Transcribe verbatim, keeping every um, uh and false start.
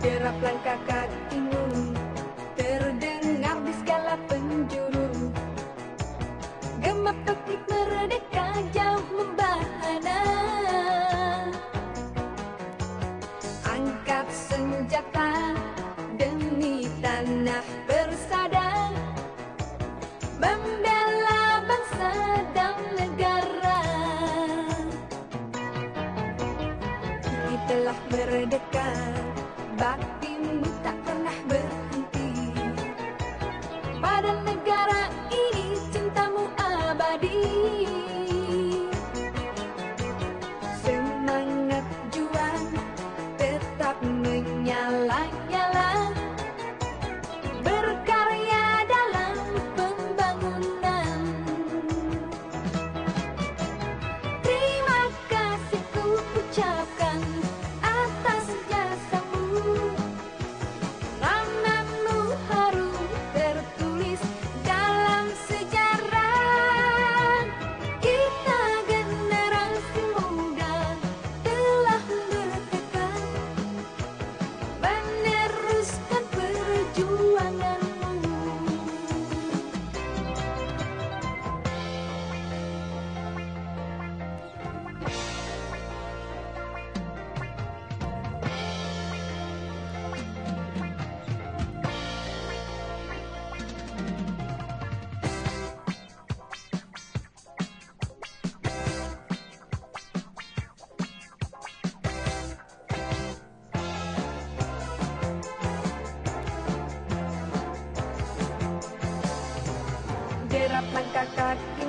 Derap langkah kakimu terdengar di segala penjuru. Gemap topik merdeka jauh membahana. Angkat senjata demi tanah bersada, membela bangsa dan negara. Kita telah merdeka, baktimu tak pernah berhenti. Pada negara ini cintamu abadi. Semangat juang tetap menyala-nyala, berkarya dalam pembangunan. Terima kasih ku ucapkan atas jasamu. Namamu harum tertulis dalam sejarah. Kita generasi muda telah bertekad meneruskan perjuanganmu. Derap langkah kaki